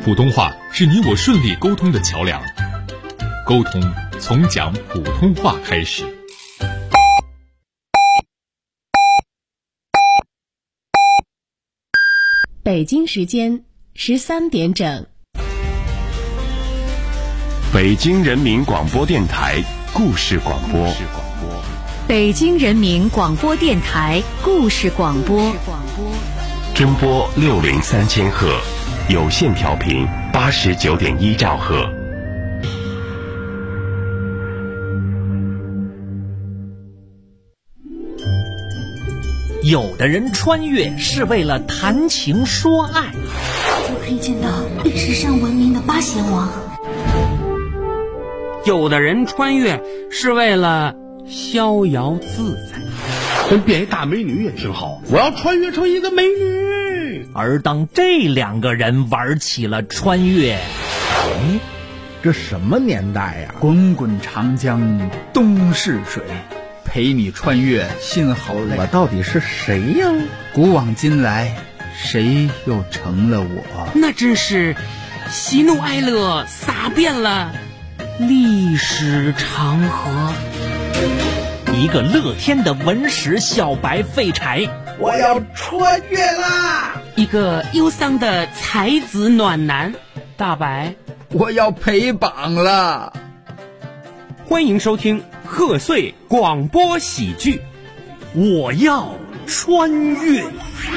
普通话是你我顺利沟通的桥梁，沟通从讲普通话开始。 北京时间13点整。 北京人民广播电台故事广播。 北京人民广播电台故事广播。 中波603000赫，有线调频89.1兆赫。 有的人穿越是为了谈情说爱， 就可以见到历史上闻名的八贤王。 有的人穿越是为了逍遥自在， 跟变一大美女也挺好，我要穿越成一个美女。 而当这两个人玩起了穿越， 这什么年代呀？ 滚滚长江东逝水，陪你穿越心好累。 我到底是谁呀？ 古往今来，谁又成了我？ 那真是喜怒哀乐洒遍了历史长河。 一个乐天的文史小白废柴， 我要穿越啦！ 一个忧伤的才子暖男大白， 我要陪榜了。 欢迎收听贺岁广播喜剧， 我要穿越。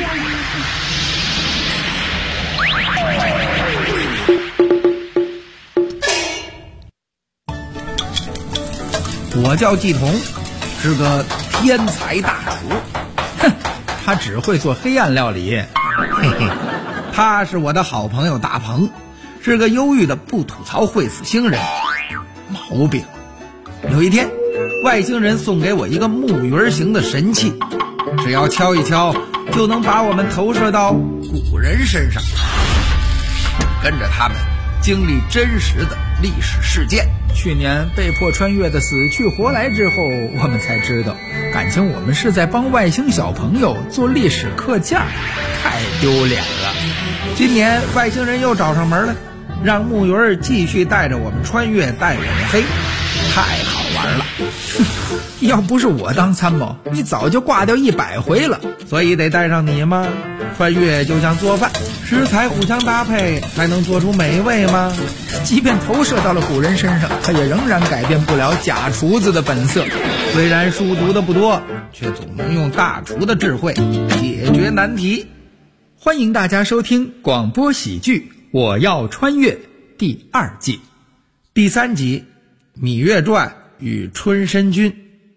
我叫季彤，是个天才大厨。 哼，他只会做黑暗料理。 嘿嘿，他是我的好朋友大鹏，是个忧郁的不吐槽会死星人。毛病。有一天，外星人送给我一个木鱼形的神器，只要敲一敲，就能把我们投射到古人身上，跟着他们经历真实的历史事件。 去年被迫穿越的死去活来之后，我们才知道，感情我们是在帮外星小朋友做历史课件，太丢脸了。 今年外星人又找上门了，让木鱼继续带着我们穿越，带我们飞，太好玩了。 要不是我当参谋，你早就挂掉100回了。 所以得带上你吗？穿越就像做饭，食材互相搭配才能做出美味吗？ 即便投射到了古人身上，他也仍然改变不了假厨子的本色。 虽然书读的不多，却总能用大厨的智慧解决难题。 欢迎大家收听广播喜剧《我要穿越》第2季第3集《芈月传》与春申君。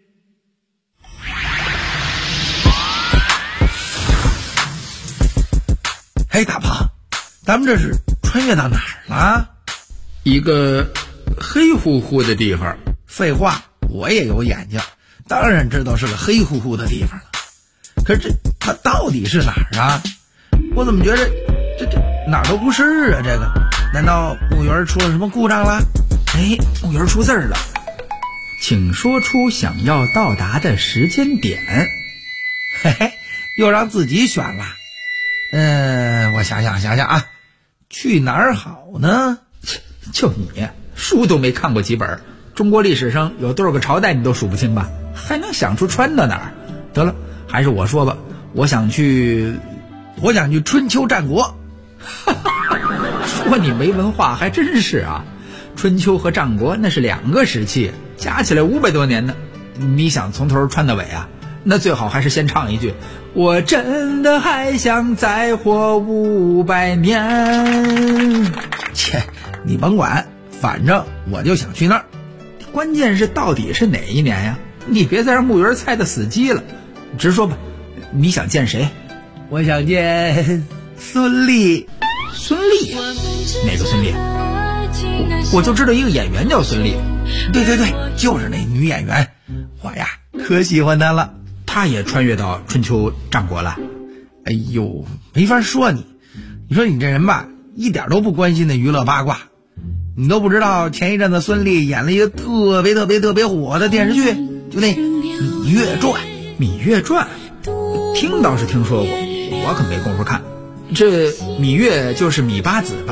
嘿，大鹏，咱们这是穿越到哪儿了？ 一个黑乎乎的地方。 废话，我也有眼睛，当然知道是个黑乎乎的地方了。可是它到底是哪儿啊？我怎么觉得这哪儿都不是啊？这个难道木鱼出了什么故障了？哎，木鱼出字了， 请说出想要到达的时间点。 嘿嘿，又让自己选了。我想想啊，去哪儿好呢？ 就你书都没看过几本，中国历史上有多少个朝代你都数不清吧？还能想出穿到哪儿？得了，还是我说吧，我想去春秋战国。 说你没文化还真是啊，春秋和战国那是2个时期，加起来500多年呢。你想从头穿到尾啊？那最好还是先唱一句，我真的还想再活500年。 切，你甭管，反正我就想去那儿。 关键是到底是哪一年呀？你别再让木鱼猜得死机了，直说吧，你想见谁？ 我想见孙俪。 孙俪？哪个孙俪？我就知道一个演员叫孙俪。 对，就是那女演员，我呀可喜欢她了。 她也穿越到春秋战国了。 哎呦，没法说你说你这人吧，一点都不关心那娱乐八卦。你都不知道前一阵子孙俪演了一个特别火的电视剧，就那《芈月传》。 芈月传听倒是听说过，我可没工夫看。这芈月就是芈八子吧？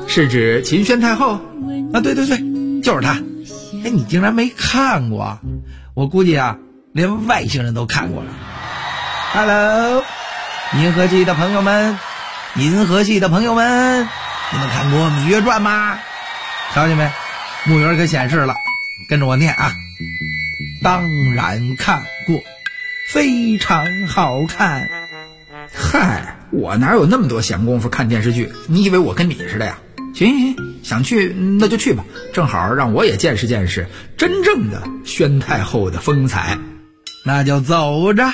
是指秦宣太后啊？对，就是她。哎，你竟然没看过？我估计啊，连外星人都看过了。Hello， 银河系的朋友们，你们看过《芈月传》吗？瞧见没？木鱼可显示了，跟着我念啊。当然看过，非常好看。 嗨，我哪有那么多闲工夫看电视剧？你以为我跟你似的呀？行，想去那就去吧，正好让我也见识见识真正的宣太后的风采。 那就走着。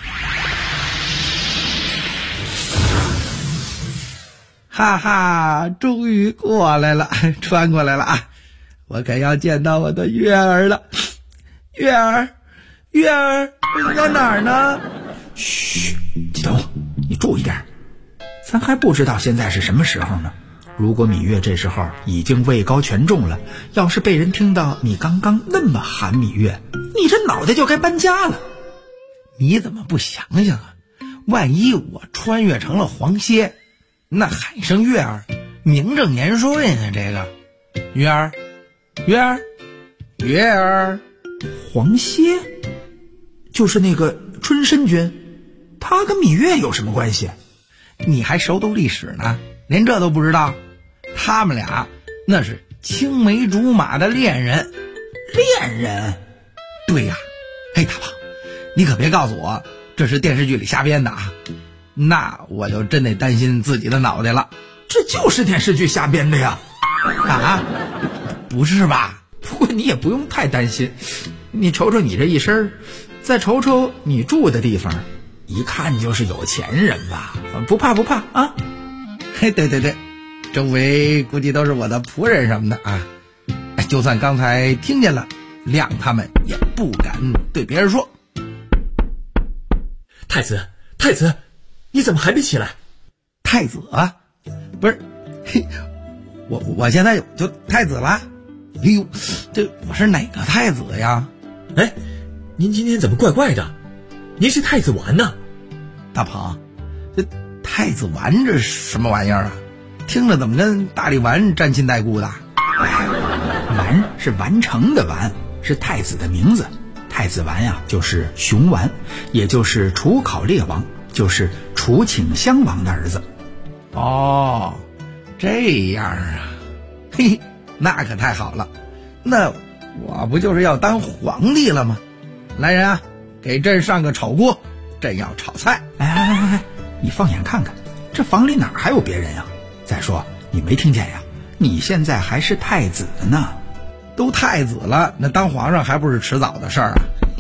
哈哈，终于过来了，穿过来了啊！我可要见到我的月儿了。月儿在哪儿呢？ 嘘，季东，你注意点，咱还不知道现在是什么时候呢。如果芈月这时候已经位高权重了，要是被人听到你刚刚那么喊芈月，你这脑袋就该搬家了。 你怎么不想想啊？万一我穿越成了黄歇，那喊声月儿名正言顺啊！这个月儿， 黄歇就是那个春申君，他跟芈月有什么关系？ 你还熟读历史呢，连这都不知道？他们俩那是青梅竹马的恋人。对呀。嘿，大胖，你可别告诉我这是电视剧里瞎编的啊，那我就真得担心自己的脑袋了。 这就是电视剧瞎编的呀。 啊？不是吧？ 不过你也不用太担心，你瞅瞅你这一身，再瞅瞅你住的地方，一看就是有钱人吧？不怕啊。 嘿，对，周围估计都是我的仆人什么的啊，就算刚才听见了，谅他们也不敢对别人说。 太子，你怎么还没起来？ 太子啊？不是，我现在就太子了。哎呦，这我是哪个太子呀？ 哎，您今天怎么怪怪的？您是太子丸呢？ 大鹏，这太子丸这什么玩意儿啊？听着怎么跟大力丸沾亲带故的？ 丸是完成的丸，是太子的名字。太子丸呀，就是熊丸，也就是楚考烈王，就是楚顷襄王的儿子。 哦，这样啊，嘿，那可太好了，那我不就是要当皇帝了吗？来人啊，给朕上个炒锅，朕要炒菜。 哎，你放眼看看，这房里哪还有别人呀？再说你没听见呀？你现在还是太子呢。 都太子了，那当皇上还不是迟早的事儿啊？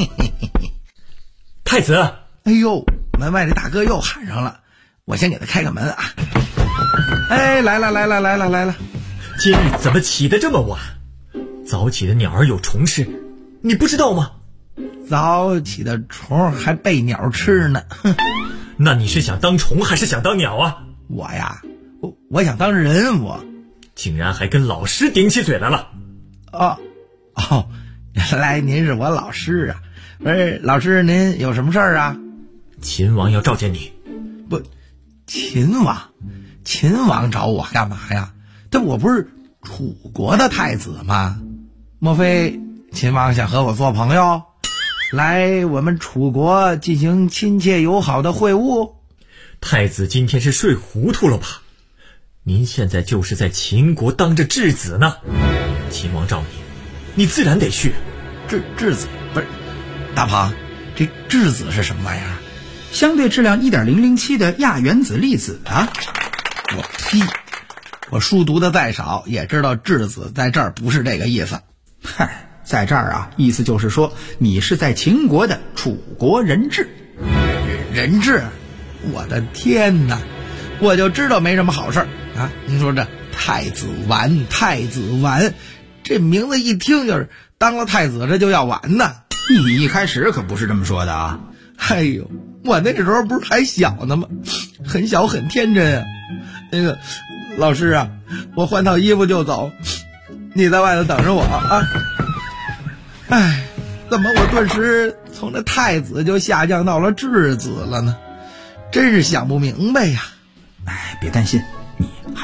太子， 哎呦，门外的大哥又喊上了，我先给他开个门啊。哎，来了。 今日怎么起得这么晚？早起的鸟儿有虫吃，你不知道吗？ 早起的虫还被鸟吃呢。 那你是想当虫还是想当鸟啊？ 我呀，我想当人，我竟然还跟老师顶起嘴来了。 哦，原来您是我老师啊。不是，老师您有什么事儿啊？ 秦王要召见你。 不，秦王找我干嘛呀？这我不是楚国的太子吗？莫非秦王想和我做朋友，来我们楚国进行亲切友好的会晤？ 太子今天是睡糊涂了吧？您现在就是在秦国当着质子呢。秦王召你自然得去。 质子不是大庞，这质子是什么玩意儿？ 相对质量 1.007 的亚原子粒子啊。 我呸！我书读的再少，也知道质子在这儿不是这个意思。 嗨，在这儿啊，意思就是说你是在秦国的楚国人质。 人质？我的天哪！我就知道没什么好事啊！您说这太子丸，这名字一听就是当了太子这就要完呢。 你一开始可不是这么说的啊！ 哎呦，我那时候不是还小呢吗？很小很天真啊。那个老师啊，我换套衣服就走，你在外头等着我啊。哎，怎么我顿时从这太子就下降到了质子了呢？真是想不明白呀。 哎，别担心，你还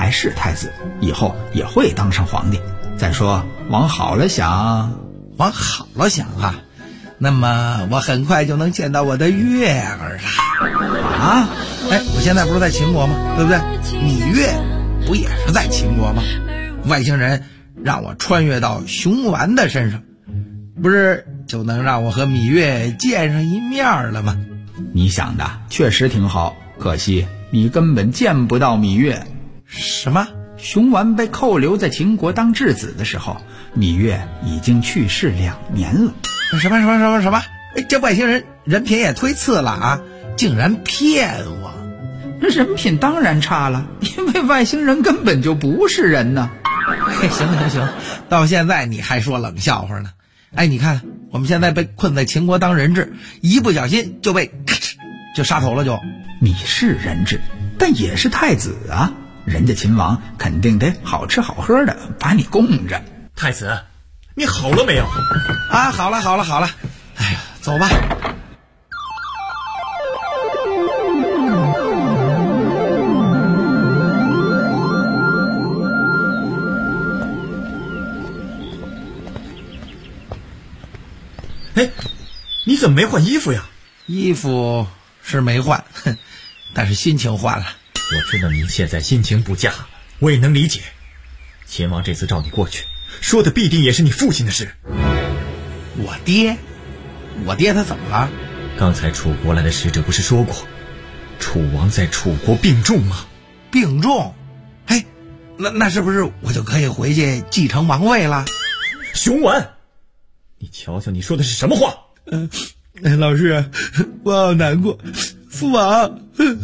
还是太子，以后也会当上皇帝。再说往好了想， 往好了想啊，那么我很快就能见到我的月儿了。啊？我现在不是在秦国吗？对不对？芈月不也是在秦国吗？外星人让我穿越到熊丸的身上，不是就能让我和芈月见上一面了吗？ 你想的确实挺好，可惜你根本见不到芈月。 什么？ 熊丸被扣留在秦国当质子的时候，芈月已经去世2年了。 什么？这外星人人品也忒次了啊！竟然骗我！ 人品当然差了，因为外星人根本就不是人呢。 行，到现在你还说冷笑话呢？你看我们现在被困在秦国当人质，一不小心就被咔哧就杀头了就。 你是人质，但也是太子啊，人家秦王肯定得好吃好喝的把你供着。 太子，你好了没有？ 啊，好了。哎呀，走吧。 你怎么没换衣服呀？ 衣服是没换，但是心情换了。 我知道你现在心情不佳，我也能理解。秦王这次召你过去，说的必定也是你父亲的事。 我爹他怎么了？ 刚才楚国来的使者不是说过，楚王在楚国病重吗？ 病重？那是不是我就可以回去继承王位了？ 熊丸，你瞧瞧你说的是什么话？ 老师，我好难过，父王。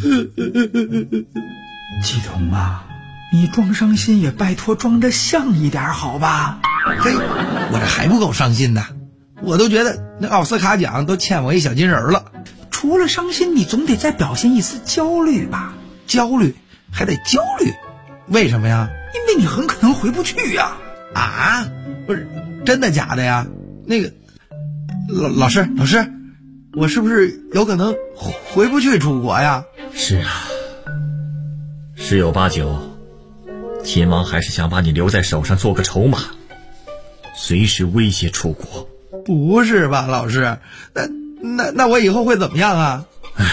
季童啊，你装伤心也拜托装得像一点好吧？ 我这还不够伤心的，我都觉得那奥斯卡奖都欠我一小金人了。 除了伤心，你总得再表现一丝焦虑吧？ 焦虑？还得焦虑？为什么呀？ 因为你很可能回不去呀。 啊？不是真的假的呀？那个老师，我是不是有可能回不去楚国呀？ 是啊，十有八九，秦王还是想把你留在手上做个筹码，随时威胁楚国。 不是吧，老师？那我以后会怎么样啊？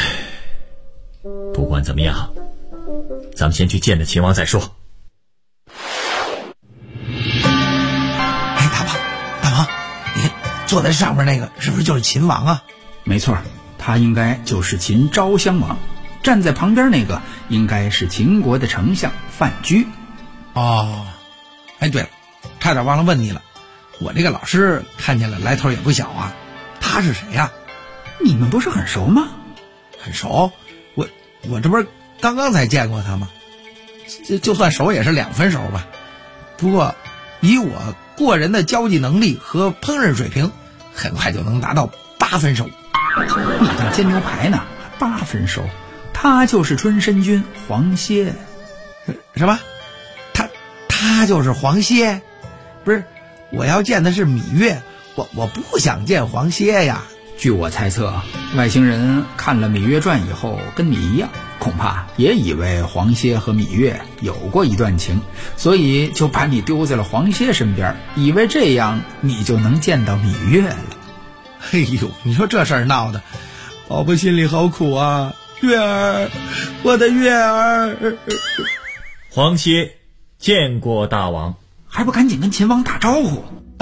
不管怎么样，咱们先去见了秦王再说。 大王，你坐在上面那个是不是就是秦王啊？ 没错，他应该就是秦昭襄王。站在旁边那个应该是秦国的丞相范雎。 哦，对了，差点忘了问你了，我这个老师看见了来头也不小啊，他是谁呀？ 你们不是很熟吗？ 很熟？我这不是刚刚才见过他吗？就算熟也是2分熟吧。不过以我过人的交际能力和烹饪水平，很快就能达到8分熟。 你当煎牛排呢？8分熟？他就是春申君黄歇。 什么？他就是黄歇？不是，我要见的是芈月，我不想见黄歇呀。 据我猜测，外星人看了《芈月传》以后，跟你一样，恐怕也以为黄歇和芈月有过一段情，所以就把你丢在了黄歇身边，以为这样你就能见到芈月了。 哎呦，你说这事儿闹的，宝宝心里好苦啊！月儿，我的月儿。 黄歇见过大王， 还不赶紧跟秦王打招呼？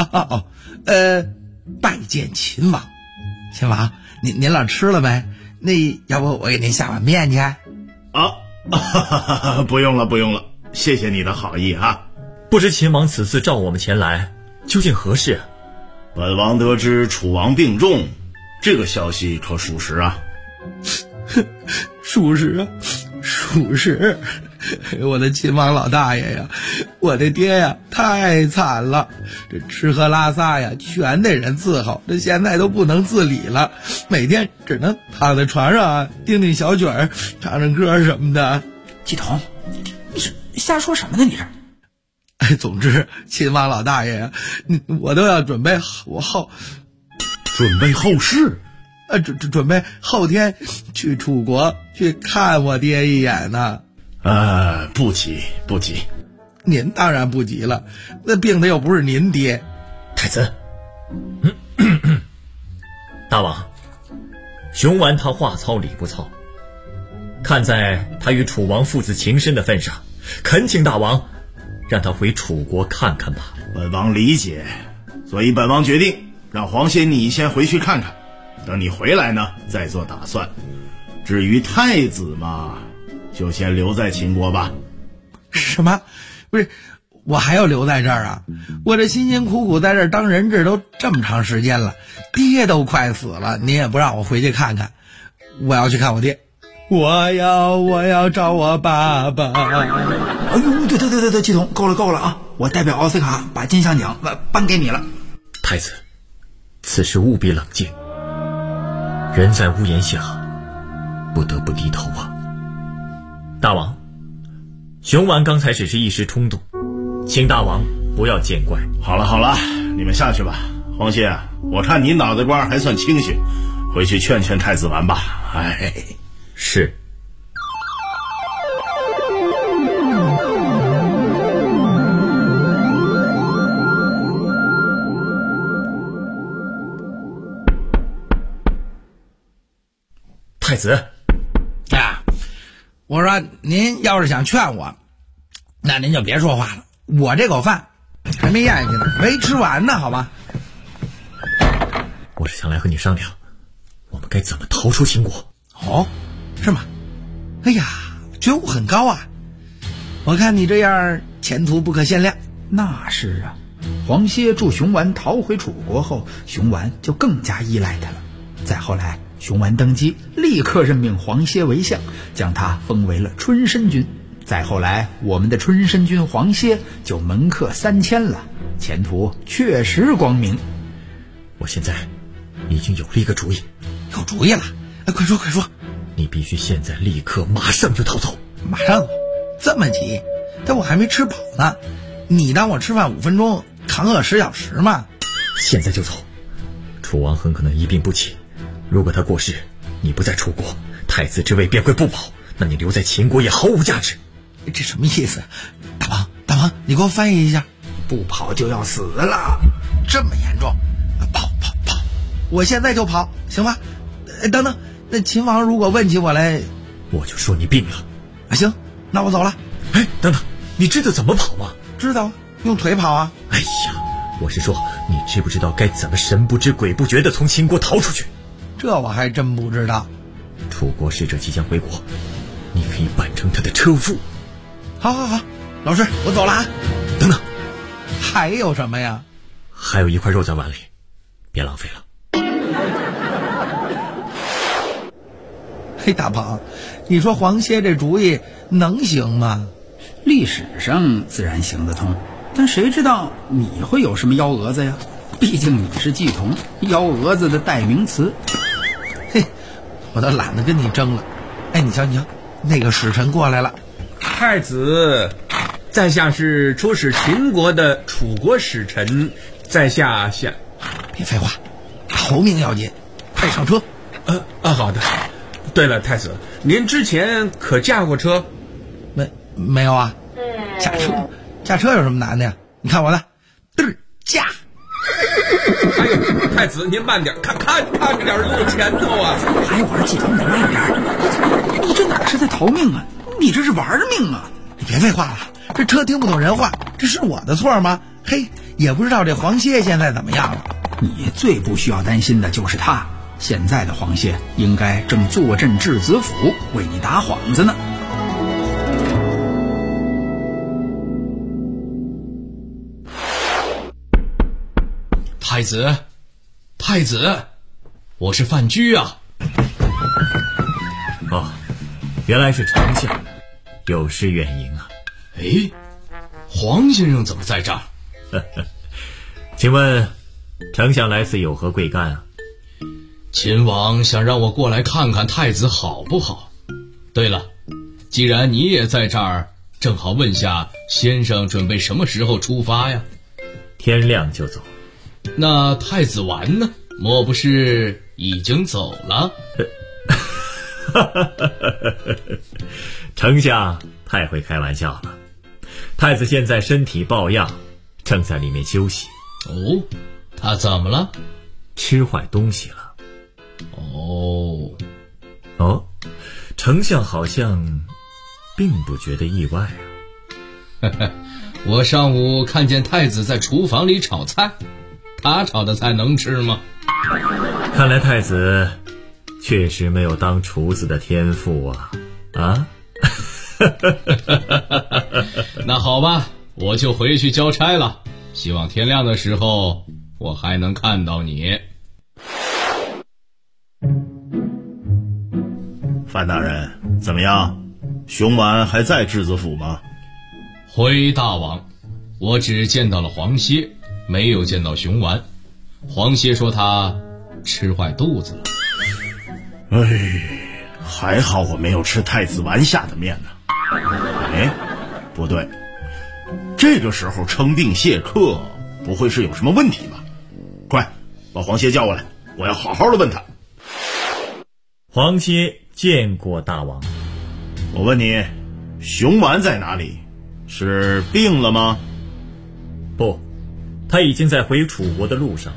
拜见秦王。秦王，您俩吃了没？那要不我给您下碗面去？ 不用了，谢谢你的好意啊。 不知秦王此次召我们前来，究竟何事？ 本王得知楚王病重，这个消息可属实啊？ 属实啊，属实。我的秦王老大爷呀，我的爹呀，太惨了，这吃喝拉撒呀全得人伺候，这现在都不能自理了，每天只能躺在床上啊，叮叮小曲儿，唱唱歌什么的。 季童，你是瞎说什么呢？你这？ 总之，秦王老大爷呀，我都要准备后事，准备后天去楚国去看我爹一眼呢。 不急不急。 您当然不急了，那病的又不是您爹。 太子，大王，熊完他话糙理不糙，看在他与楚王父子情深的份上，恳请大王让他回楚国看看吧。 本王理解，所以本王决定让黄歇你先回去看看，等你回来呢再做打算。至于太子嘛，就先留在秦国吧。 什么？不是，我还要留在这儿啊？我这辛辛苦苦在这儿当人质都这么长时间了，爹都快死了，您也不让我回去看看。我要去看我爹，我要找我爸爸。 哎呦，对，季童，够了啊！我代表奥斯卡把金像奖颁给你了。 太子，此时务必冷静，人在屋檐下，不得不低头啊。大王，熊完刚才只是一时冲动，请大王不要见怪。 好了，你们下去吧。黄歇，我看你脑袋瓜还算清醒，回去劝劝太子完吧。 是。太子啊，我说您要是想劝我，那您就别说话了，我这口饭还没咽下去呢，没吃完呢，好吗？ 我是想来和你商量，我们该怎么逃出秦国。 哦，是吗？哎呀，觉悟很高啊！我看你这样前途不可限量。 那是啊，黄歇助熊完逃回楚国后，熊完就更加依赖他了。再后来，熊完登基，立刻任命黄歇为相，将他封为了春申君。再后来，我们的春申君黄歇就门客3000了，前途确实光明。 我现在已经有了一个主意。 有主意了？快说！ 你必须现在立刻马上就逃走。 马上走？这么急？但我还没吃饱呢。你当我吃饭5分钟扛饿10小时吗？ 现在就走。楚王很可能一病不起，如果他过世，你不在楚国，太子之位便会不保，那你留在秦国也毫无价值。 这什么意思？大王，你给我翻译一下。 不跑就要死了， 这么严重？跑！我现在就跑，行吧？等等，那秦王如果问起我来， 我就说你病了。 行，那我走了。 等等，你知道怎么跑吗？ 知道，用腿跑啊。 哎呀，我是说，你知不知道该怎么神不知鬼不觉地从秦国逃出去？ 这我还真不知道。 楚国使者即将回国，你可以扮成他的车夫。 好，老师，我走了啊。 等等， 还有什么呀？ 还有一块肉在碗里，别浪费了。 嘿，大鹏，你说黄歇这主意能行吗？ 历史上自然行得通，但谁知道你会有什么幺蛾子呀？毕竟你是季童，幺蛾子的代名词。 嘿，我都懒得跟你争了。你瞧，那个使臣过来了。 太子，在下是出使秦国的楚国使臣，在下别废话，头命要紧，快上车。 好的。对了，太子，您之前可驾过车？ 没有啊。驾车有什么难的呀？你看我的，驾！ 哎呦，太子您慢点，看着点路前头啊！ 还玩季童，你慢点！你这哪是在逃命啊？你这是玩命啊！ 你别废话了，这车听不懂人话，这是我的错吗？嘿，也不知道这黄歇现在怎么样了。 你最不需要担心的就是他。现在的黄歇应该正坐镇质子府为你打幌子呢。 太子，我是范雎啊。 原来是丞相，有失远迎啊。 黄先生怎么在这儿？ 请问丞相来此有何贵干啊？ 秦王想让我过来看看太子好不好。对了，既然你也在这儿，正好问下先生准备什么时候出发呀？ 天亮就走。 那太子完呢？莫不是已经走了？ 丞相太会开玩笑了。太子现在身体抱恙，正在里面休息。 哦，他怎么了？ 吃坏东西了。哦，丞相好像并不觉得意外啊。 我上午看见太子在厨房里炒菜，他炒的菜能吃吗？ 看来太子确实没有当厨子的天赋啊！ 那好吧，我就回去交差了。希望天亮的时候我还能看到你。 范大人，怎么样？熊完还在质子府吗？ 回大王，我只见到了黄歇，没有见到熊完。黄歇说他吃坏肚子了。 还好我没有吃太子丸下的面呢。不对，这个时候称病谢客，不会是有什么问题吧？快把黄歇叫过来，我要好好的问他。 黄歇见过大王。 我问你，熊完在哪里？是病了吗？ 不，他已经在回楚国的路上。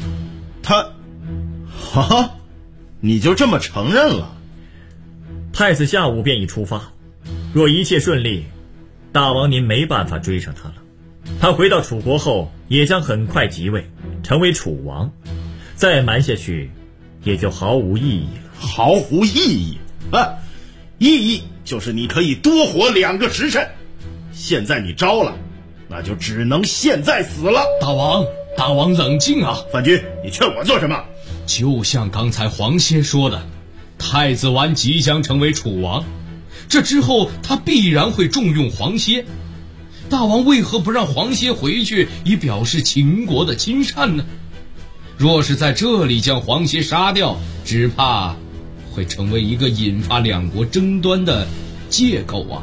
你就这么承认了？ 太子下午便已出发，若一切顺利，大王您没办法追上他了。他回到楚国后，也将很快即位，成为楚王。再瞒下去，也就毫无意义了。 毫无意义？意义就是你可以多活2个时辰。现在你招了，那就只能现在死了。 大王冷静啊！ 范雎，你劝我做什么？ 就像刚才黄歇说的，太子完即将成为楚王，这之后他必然会重用黄歇。大王为何不让黄歇回去，以表示秦国的亲善呢？若是在这里将黄歇杀掉，只怕会成为一个引发2国争端的借口啊。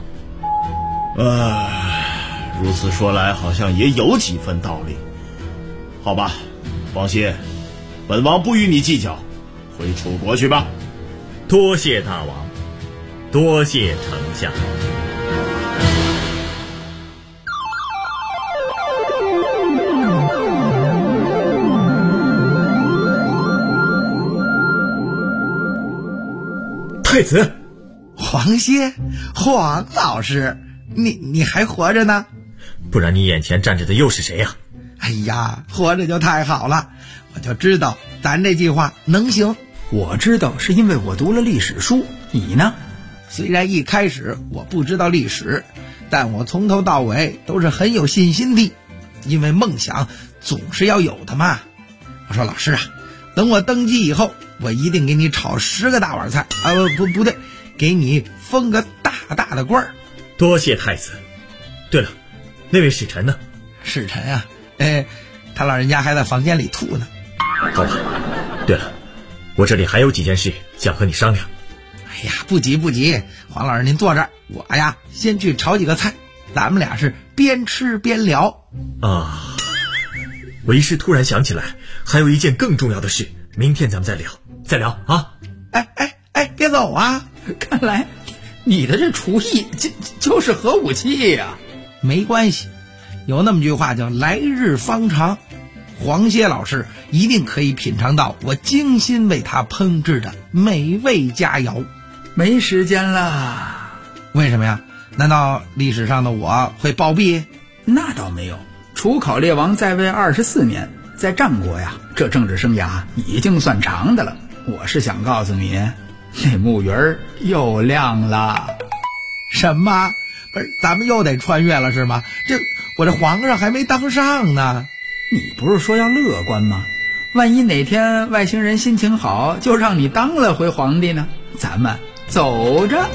如此说来好像也有几分道理。好吧，黄歇，本王不与你计较，回楚国去吧。 多谢大王，多谢丞相。太子， 黄歇，黄老师，你还活着呢？ 不然你眼前站着的又是谁呀？ 哎呀，活着就太好了，我就知道咱这计划能行。 我知道是因为我读了历史书，你呢？ 虽然一开始我不知道历史，但我从头到尾都是很有信心的，因为梦想总是要有的嘛。我说老师啊，等我登基以后，我一定给你炒10个大碗菜啊！不对，给你封个大大的官儿。 多谢太子。对了，那位使臣呢？ 使臣啊，他老人家还在房间里吐呢。 好吧。对了，我这里还有几件事想和你商量。 哎呀，不急，黄老师您坐这儿，我呀先去炒几个菜，咱们俩是边吃边聊。 为师突然想起来，还有一件更重要的事，明天咱们再聊啊！ 别走啊！ 看来你的这厨艺就是核武器呀。 没关系，有那么句话叫来日方长，黄歇老师一定可以品尝到我精心为他烹制的美味佳肴。 没时间了。 为什么呀？难道历史上的我会暴毙？ 那倒没有，楚考烈王在位24年，在战国呀，这政治生涯已经算长的了。我是想告诉你，那木鱼儿又亮了。 什么？不是，咱们又得穿越了是吗？我这皇上还没当上呢。 你不是说要乐观吗？万一哪天外星人心情好，就让你当了回皇帝呢？咱们走着。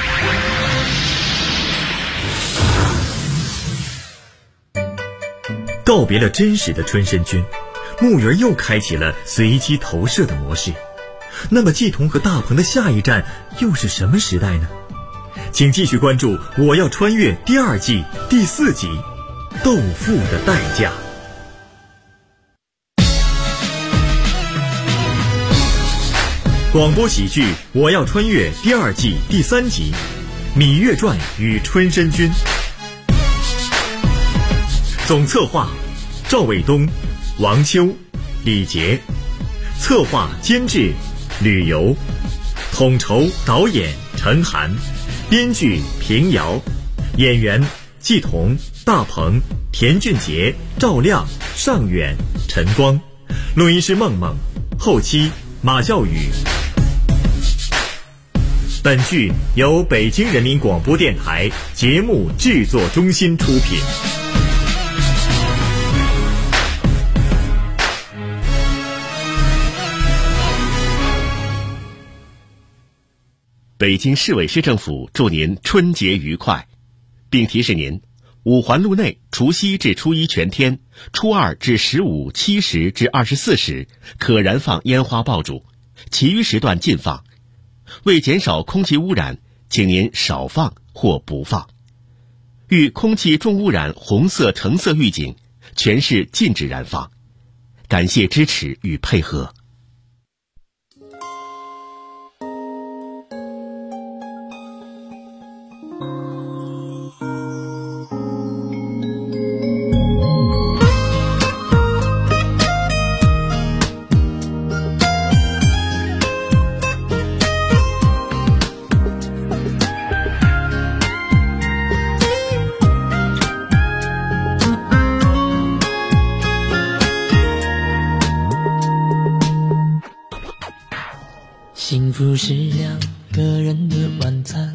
告别了真实的春申君，木鱼又开启了随机投射的模式。那么季童和大鹏的下一站又是什么时代呢？请继续关注《我要穿越》第2季第4集《斗富的代价》。广播喜剧《我要穿越》第2季第3集， 《芈月传》与《春申君》。总策划赵卫东、王秋、李杰，策划监制吕游，统筹导演陈涵，编剧平遥，演员季彤、大鹏、田俊杰、赵亮、尚远、陈光，录音师梦梦，后期马教宇。本剧由北京人民广播电台节目制作中心出品。 北京市委市政府祝您春节愉快，并提示您，五环路内除夕至初一全天，初二至15、7时至24时可燃放烟花爆竹，其余时段禁放。为减少空气污染，请您少放或不放。遇空气重污染红色、橙色预警，全市禁止燃放。感谢支持与配合。 幸福是两个人的晚餐，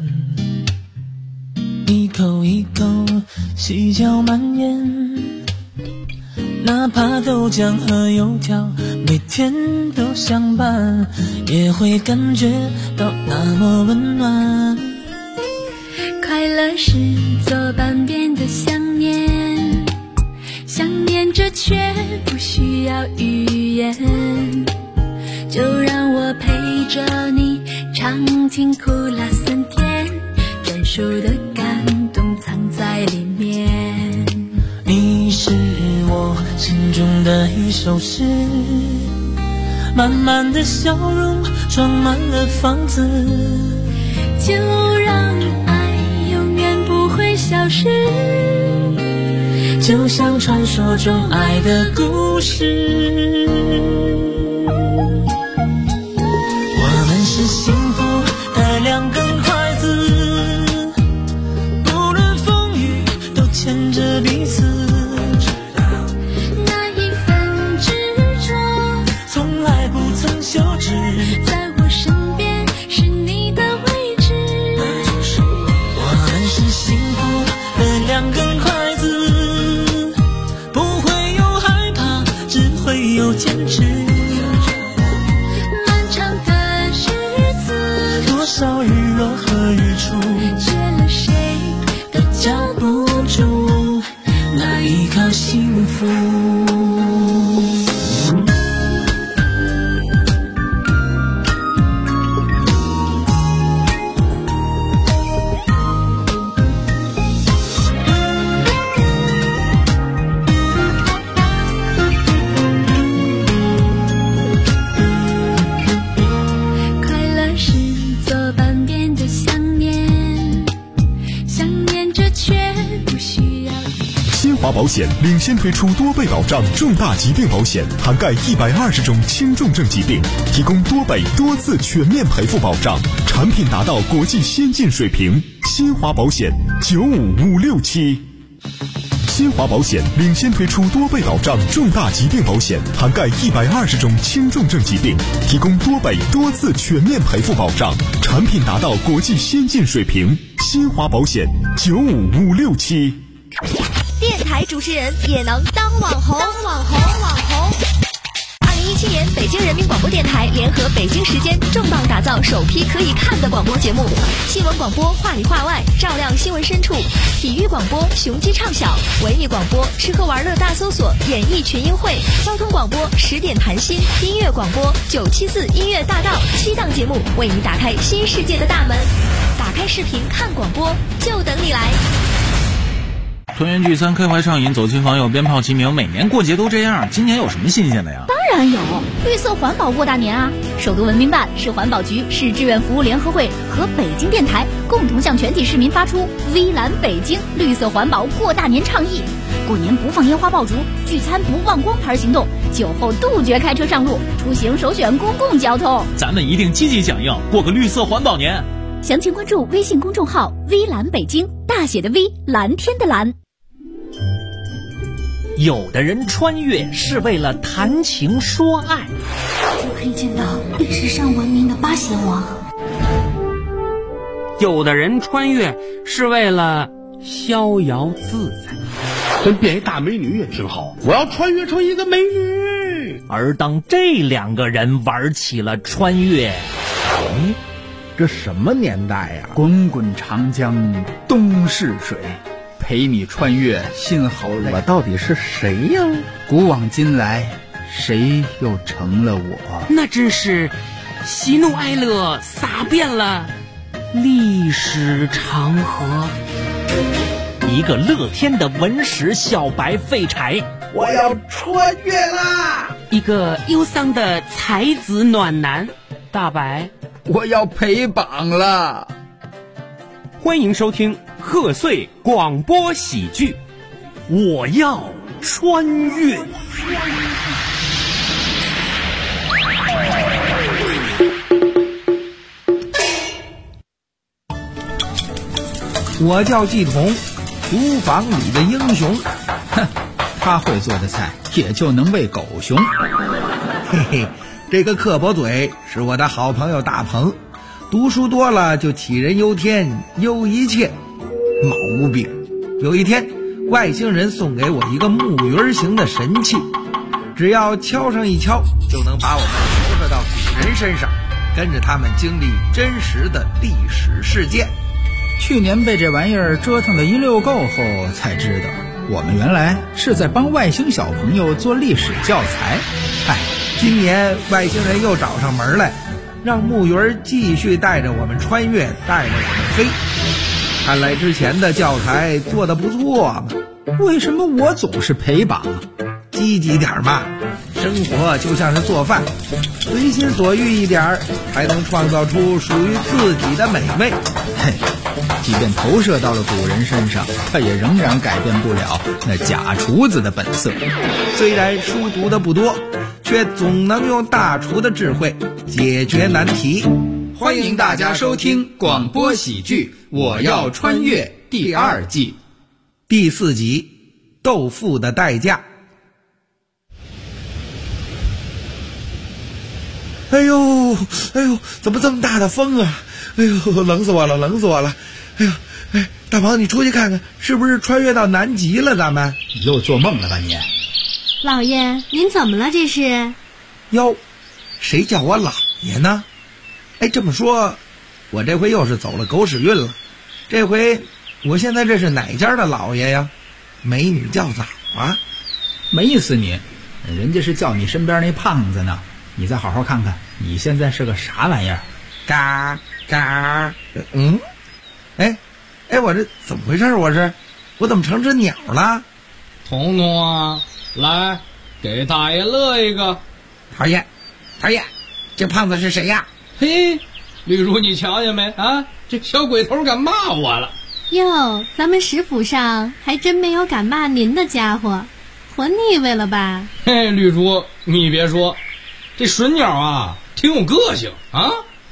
一口一口细嚼慢咽，哪怕豆浆和油条每天都相伴，也会感觉到那么温暖。 快乐是左半边的想念，想念着却不需要语言，就让我陪着你唱听苦辣酸甜，专属的感动藏在里面。 你是我心中的一首诗，满满的笑容装满了房子， 就让爱永远不会消失， 就像传说中爱的故事。是幸福的两根筷子，不论风雨都牵着彼此， 那一份执着从来不曾休止， 在我身边是你的位置。 我们是幸福的两根筷子，不会有害怕，只会有坚持。多少日落和日出， 缺了谁都交不住那一口幸福。 华保险领先推出多倍保障重大疾病保险，涵盖120种轻重症疾病，提供多倍多次全面赔付保障，产品达到国际先进水平。新华保险95567。新华保险领先推出多倍保障重大疾病保险，涵盖120种轻重症疾病，提供多倍多次全面赔付保障，产品达到国际先进水平。新华保险95567。 电台主持人也能当网红。2017年，北京人民广播电台联合北京时间重磅打造首批可以看的广播节目：新闻广播话里话外，照亮新闻深处；体育广播雄鸡唱晓；文艺广播吃喝玩乐大搜索，演艺群英会；交通广播10点谈心；音乐广播974音乐大道。7档节目为你打开新世界的大门。打开视频看广播，就等你来。 团圆聚餐，开怀畅饮，走亲访友，鞭炮齐鸣，每年过节都这样，今年有什么新鲜的呀？ 当然有，绿色环保过大年啊！首都文明办、市环保局、市志愿服务联合会和北京电台共同向全体市民发出微蓝北京绿色环保过大年倡议。过年不放烟花爆竹，聚餐不忘光牌行动，酒后杜绝开车上路，出行首选公共交通。 咱们一定积极响应，过个绿色环保年。 详情关注微信公众号微蓝北京，大写的 V， 蓝天的蓝。 有的人穿越是为了谈情说爱， 就可以见到历史上闻名的八贤王。 有的人穿越是为了逍遥自在， 真变一大美女也挺好，我要穿越成一个美女。 而当这两个人玩起了穿越， 这什么年代呀？滚滚长江东逝水，陪你穿越心好累。我到底是谁呀？古往今来，谁又成了我？ 那真是喜怒哀乐洒遍了历史长河。 一个乐天的文史小白废柴， 我要穿越啦！ 一个忧伤的才子暖男大白， 我要陪榜了。 欢迎收听贺岁广播喜剧， 我要穿越。 我叫季彤，厨房里的英雄。哼，他会做的菜也就能喂狗熊。嘿嘿，这个刻薄嘴是我的好朋友大鹏，读书多了就杞人忧天，忧一切。毛病。有一天，外星人送给我一个木鱼形的神器，只要敲上一敲，就能把我们投射到古人身上，跟着他们经历真实的历史事件。去年被这玩意儿折腾的一溜够后，才知道我们原来是在帮外星小朋友做历史教材。今年外星人又找上门来，让木鱼继续带着我们穿越，带着我们飞。看来之前的教材做得不错嘛，为什么我总是陪榜？积极点嘛，生活就像是做饭，随心所欲一点，才能创造出属于自己的美味。嘿，即便投射到了古人身上，他也仍然改变不了那假厨子的本色。虽然书读的不多，却总能用大厨的智慧解决难题。欢迎大家收听广播喜剧《我要穿越》第2季第4集《豆腐的代价》。哎呦，怎么这么大的风啊！哎呦，冷死我了，冷死我了！哎呦，大鹏，你出去看看，是不是穿越到南极了？咱们你又做梦了吧你？ 老爷，您怎么了这是？ 哟，谁叫我老爷呢？这么说，我这回又是走了狗屎运了。这回我现在这是哪家的老爷呀？美女较早啊？没死你，人家是叫你身边那胖子呢。你再好好看看，你现在是个啥玩意儿？嘎嘎，我这怎么回事？我怎么成只鸟了？ 彤彤啊，来给大爷乐一个。 讨厌，这胖子是谁呀？ 嘿，绿如你瞧见没啊？这小鬼头敢骂我了。 哟，咱们食府上还真没有敢骂您的家伙，活腻歪了吧？ 嘿，绿如你别说，这水鸟啊挺有个性啊。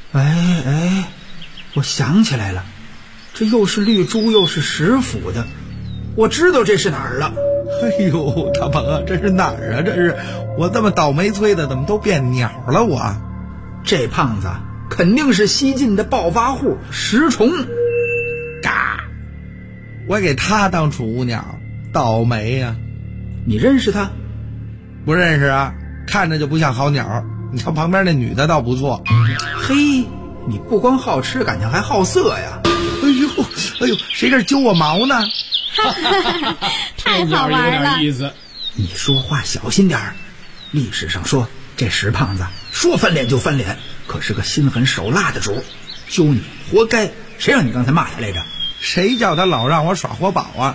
我想起来了，这又是绿珠又是食府的，我知道这是哪儿了。哎呦，大鹏啊，这是哪儿啊？这是我这么倒霉催的，怎么都变鸟了我？这胖子肯定是西晋的暴发户石崇。嘎，我给他当储物鸟，倒霉呀！你认识他？不认识啊，看着就不像好鸟。你瞧旁边那女的倒不错。嘿，你不光好吃，感情还好色呀！哎呦，谁这揪我毛呢？ 太好玩了！ 你说话小心点儿。历史上说这石胖子说翻脸就翻脸，可是个心狠手辣的主，揪你活该。谁让你刚才骂他来着？谁叫他老让我耍活宝啊？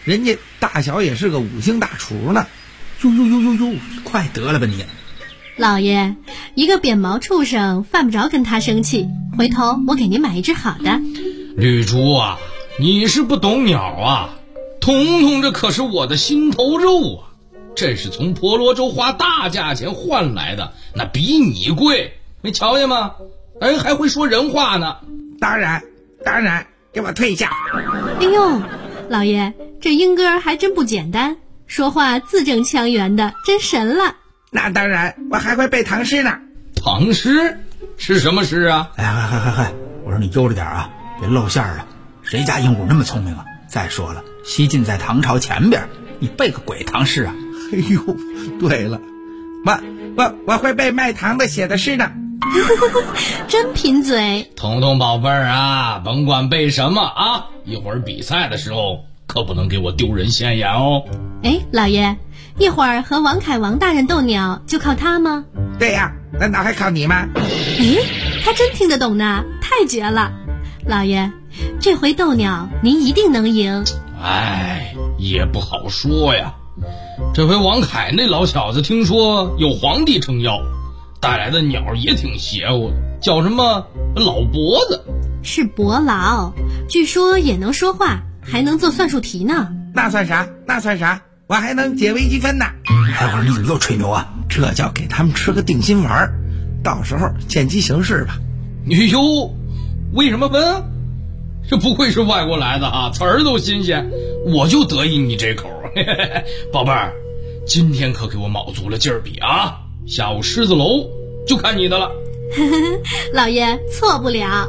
人家大小也是个5星大厨呢。 呦，快得了吧你！ 老爷，一个扁毛畜生犯不着跟他生气，回头我给您买一只好的。 绿珠啊，你是不懂鸟啊，彤彤这可是我的心头肉啊，这是从婆罗洲花大价钱换来的，那比你贵，没瞧见吗？哎，还会说人话呢。 当然，给我退下。 哎呦，老爷，这英哥还真不简单，说话字正腔圆的，真神了。 那当然，我还会背唐诗呢。 唐诗是什么诗啊？ 哎，嗨，我说你悠着点啊，别露馅了。谁家鹦鹉那么聪明啊？再说了，西晋在唐朝前边，你背个鬼唐诗啊？ 哎呦，对了，我会背卖糖的写的诗呢。 真贫嘴。 彤彤宝贝儿啊，甭管背什么啊，一会儿比赛的时候可不能给我丢人现眼哦。 哎，老爷，一会儿和王凯王大人斗鸟就靠他吗？ 对呀，难道还靠你吗？ 哎，他真听得懂呢，太绝了。老爷，这回斗鸟您一定能赢。 哎，也不好说呀。这回王凯那老小子听说有皇帝撑腰，带来的鸟也挺邪乎的，叫什么老脖子。 是伯劳，据说也能说话，还能做算术题呢。 那算啥？我还能解微积分呢。 哎，我说你怎么又吹牛啊？ 这叫给他们吃个定心丸，到时候见机行事吧。 哎呦，为什么分？这不愧是外国来的啊，词儿都新鲜，我就得意你这口。宝贝儿，今天可给我卯足了劲儿比啊！下午狮子楼就看你的了。 老爷错不了。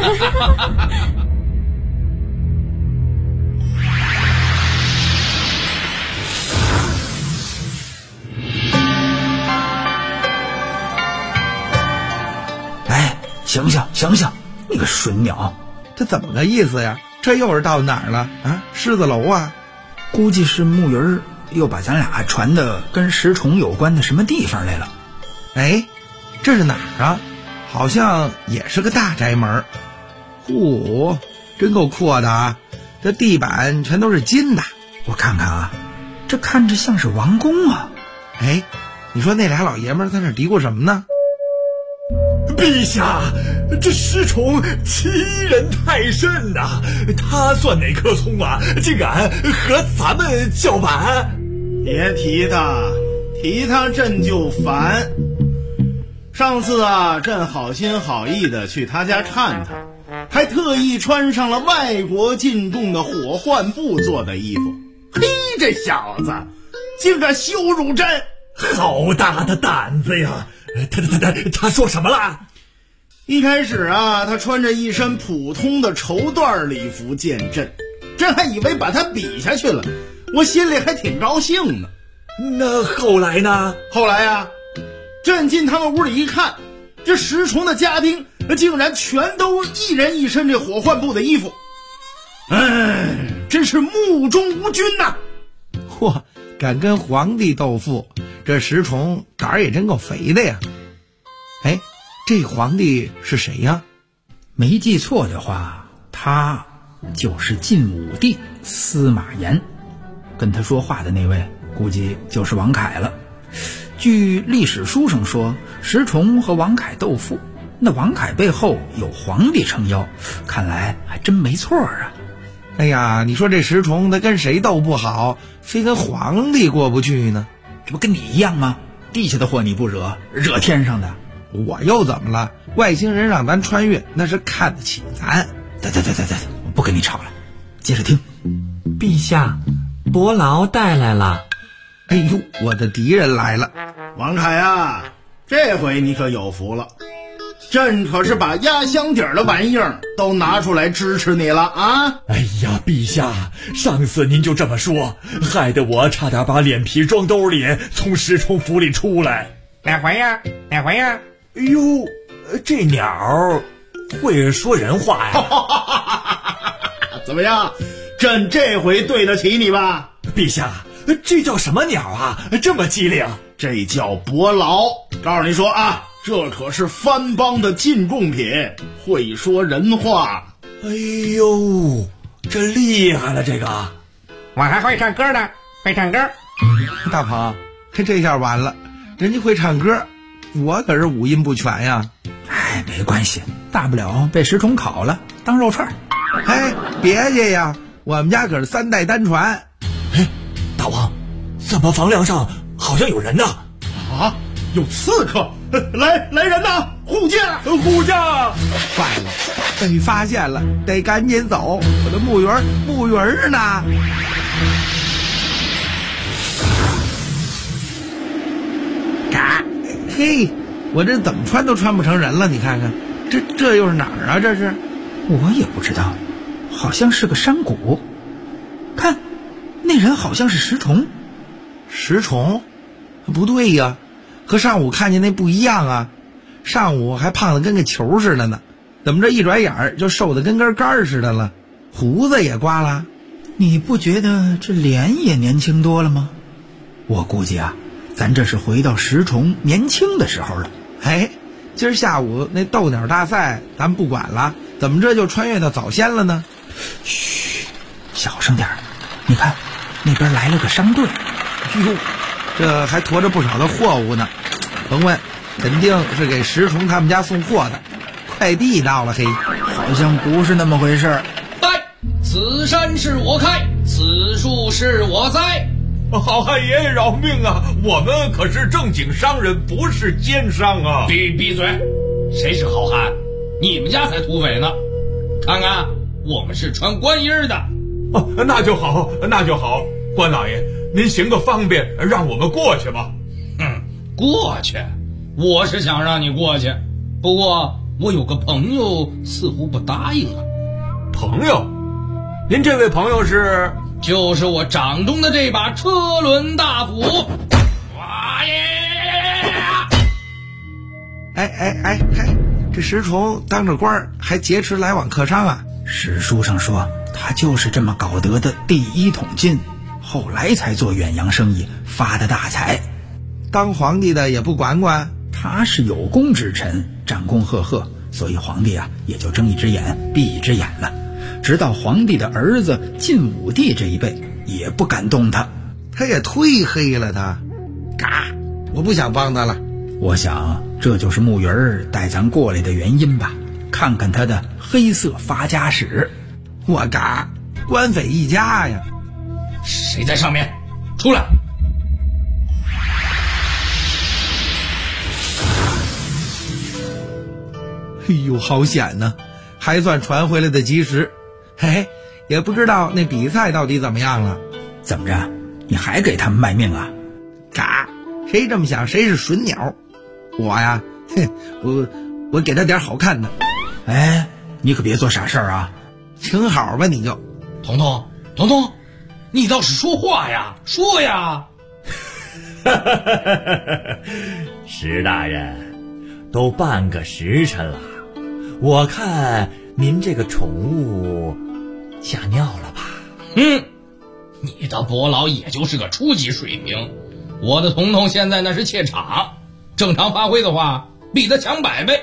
哎，醒醒，你个蠢鸟！ 这怎么个意思呀？这又是到哪儿了啊？狮子楼啊？ 估计是木鱼又把咱俩传的跟石虫有关的什么地方来了。 哎，这是哪儿啊？好像也是个大宅门。真够阔的啊！这地板全都是金的。 我看看啊，这看着像是王宫啊。 哎，你说那俩老爷们在那嘀咕什么呢？ 陛下，这石虫欺人太甚呐！他算哪棵葱啊？竟敢和咱们叫板！ 别提他朕就烦。上次啊，朕好心好意的去他家看他，还特意穿上了外国进贡的火浣布做的衣服。嘿，这小子竟敢羞辱朕！ 好大的胆子呀！他说什么了？ 一开始啊，他穿着一身普通的绸缎礼服见朕，朕还以为把他比下去了，我心里还挺高兴呢。 那后来呢？ 后来啊，朕进他们屋里一看，这石虫的家丁竟然全都一人一身这火浣布的衣服，真是目中无君呐！ 嚯，敢跟皇帝斗富，这石虫胆儿也真够肥的呀！哎，这皇帝是谁呀？ 没记错的话，他就是晋武帝司马炎，跟他说话的那位估计就是王凯了。据历史书上说，石崇和王凯斗富，那王凯背后有皇帝撑腰，看来还真没错啊。 哎呀，你说这石崇他跟谁斗不好，非跟皇帝过不去呢？ 这不跟你一样吗？地下的祸你不惹，惹天上的。 我又怎么了？外星人让咱穿越，那是看得起咱。 对，我不跟你吵了，接着听。 陛下，伯劳带来了。 哎呦，我的敌人来了！ 王凯啊，这回你可有福了，朕可是把压箱底儿的玩意儿都拿出来支持你了啊！ 哎呀，陛下，上次您就这么说，害得我差点把脸皮装兜里，从石虫府里出来。 哪回呀？ 哎呦，这鸟会说人话呀！ 怎么样，朕这回对得起你吧？ 陛下，这叫什么鸟啊？这么机灵？ 这叫伯劳。告诉你说啊，这可是藩邦的进贡品，会说人话。 哎呦，这厉害了这个！ 我还会唱歌呢，会唱歌。 大鹏，这下完了，人家会唱歌，我可是五音不全呀。 哎，没关系，大不了被石崇烤了当肉串。 哎，别介呀，我们家可是3代单传。 哎，大王，怎么房梁上好像有人呢？ 啊，有刺客！来人呐！护驾！ 护驾！ 坏了，被发现了，得赶紧走。我的木鱼儿呢？嘎！嘿，我这怎么穿都穿不成人了，你看看，这又是哪儿啊？这是？ 我也不知道，好像是个山谷。看，那人好像是石崇。 石崇？不对呀，和上午看见那不一样啊。上午还胖得跟个球似的呢，怎么这一转眼就瘦得跟根杆似的了？胡子也刮了。 你不觉得这脸也年轻多了吗？我估计啊，咱这是回到石崇年轻的时候了。 哎，今儿下午那斗鸟大赛咱不管了，怎么这就穿越到早先了呢？ 嘘，小声点，你看那边来了个商队。 哟，这还驮着不少的货物呢，甭问，肯定是给石崇他们家送货的。快递到了，嘿， 好像不是那么回事。 来，此山是我开，此树是我栽。 好汉爷爷饶命啊！我们可是正经商人，不是奸商啊！ 闭嘴！谁是好汉？你们家才土匪呢！看看，我们是穿官衣的。 哦，那就好，那就好。关老爷，您行个方便，让我们过去吧。 过去？我是想让你过去，不过我有个朋友似乎不答应啊。 朋友？您这位朋友是？ 就是我掌中的这把车轮大斧。哇耶！ 哎，这石崇当着官还劫持来往客商啊？ 史书上说他就是这么搞得的第一桶金，后来才做远洋生意发的大财。 当皇帝的也不管管？ 他是有功之臣，战功赫赫，所以皇帝啊也就睁一只眼闭一只眼了。直到皇帝的儿子晋武帝这一辈也不敢动他。 他也忒黑了他。嘎，我不想帮他了。 我想这就是木鱼儿带咱过来的原因吧，看看他的黑色发家史。 我嘎，官匪一家呀！ 谁在上面？出来！ 哎呦，好险呢，还算传回来的及时。嘿，也不知道那比赛到底怎么样了。 怎么着，你还给他们卖命啊？ 嘎，谁这么想谁是损鸟。我呀，我给他点好看的。 哎，你可别做傻事儿啊。 请好吧，你就。 彤彤，你倒是说话呀，说呀。 石大人，都半个时辰了，我看您这个宠物吓尿了吧？ 你的伯劳也就是个初级水平，我的彤彤现在那是怯场，正常发挥的话比他强100倍。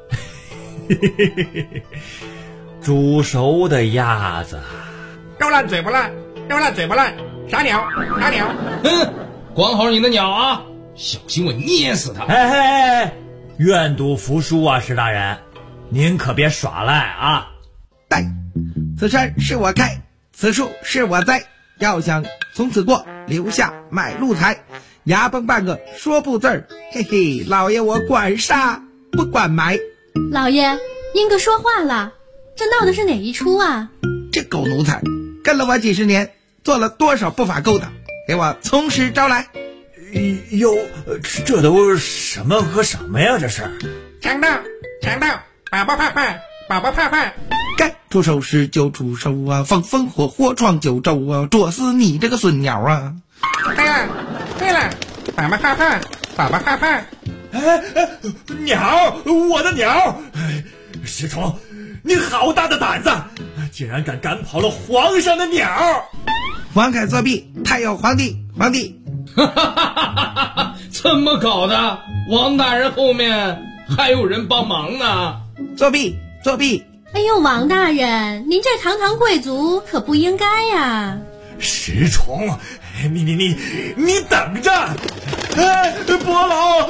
煮熟的鸭子， 都烂嘴不烂，傻鸟。 管好你的鸟啊，小心我捏死他。 哎，愿赌服输啊，石大人，您可别耍赖啊！ 此山是我开，此树是我栽，要想从此过，留下买路财。牙崩半个说不字儿，嘿嘿，老爷我管杀不管埋。 老爷，您可说话了，这闹的是哪一出啊？ 这狗奴才跟了我几十年，做了多少不法勾当，给我从实招来。 哟，这都什么和什么呀？这是强盗，宝宝怕， 该出手时就出手啊，风火闯九州啊，捉死你这个损鸟啊！ 对了，宝宝怕。 哎，鸟，我的鸟！石崇，你好大的胆子，竟然敢赶跑了皇上的鸟！ 王凯作弊，太有皇帝！ 怎么搞的？王大人后面还有人帮忙呢！ 作弊！ 哎呦，王大人，您这堂堂贵族可不应该呀！ 石崇，你等着！哎，伯劳，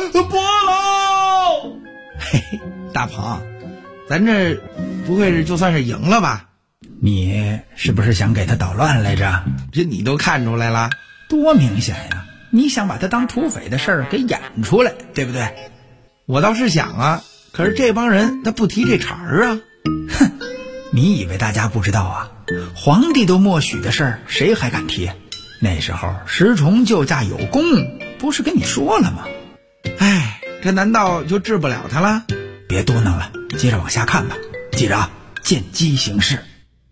嘿嘿，大鹏，咱这不会是就算是赢了吧？ 你是不是想给他捣乱来着？ 这你都看出来了， 多明显呀！你想把他当土匪的事儿给演出来，对不对？ 我倒是想啊，可是这帮人他不提这茬儿啊。 哼，你以为大家不知道啊？皇帝都默许的事儿，谁还敢提？那时候石崇救驾有功，不是跟你说了吗？ 哎，这难道就治不了他了？ 别多弄了，接着往下看吧。记着啊，见机行事。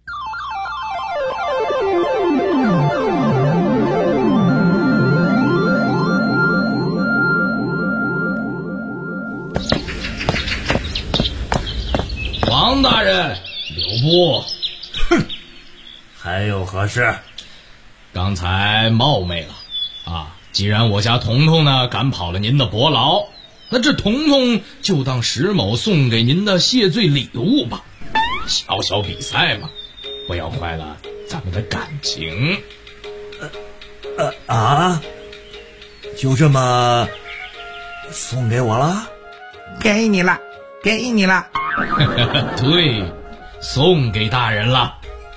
王大人，留步！ 哼，还有何事？ 刚才冒昧了啊！既然我家彤彤呢赶跑了您的伯劳，那这彤彤就当石某送给您的谢罪礼物吧，小小比赛嘛，不要坏了咱们的感情。 就这么送给我了？ 给你了。 对，送给大人了。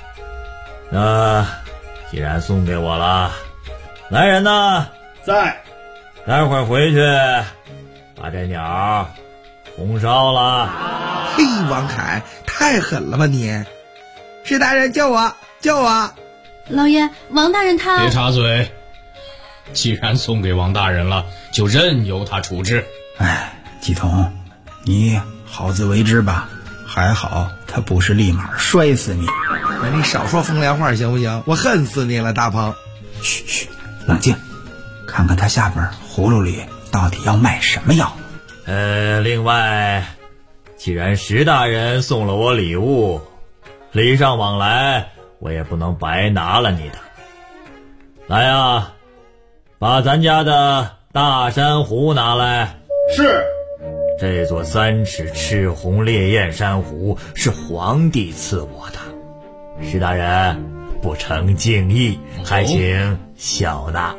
既然送给我了，来人呐， 在。 待会儿回去把这鸟红烧了。 嘿，王凯，太狠了吧你！石大人，救我！ 老爷，王大人他…… 别插嘴，既然送给王大人了，就任由他处置。 哎，季彤，你好自为之吧。还好他不是立马摔死你。 那你少说风凉话行不行？我恨死你了，大鹏。 嘘，冷静，看看他下边葫芦里到底要卖什么药。 另外，既然石大人送了我礼物，礼尚往来，我也不能白拿了你的。来啊，把咱家的大珊瑚拿来。 是。 这座3尺赤红烈焰珊瑚是皇帝赐我的，石大人不成敬意，还请笑纳。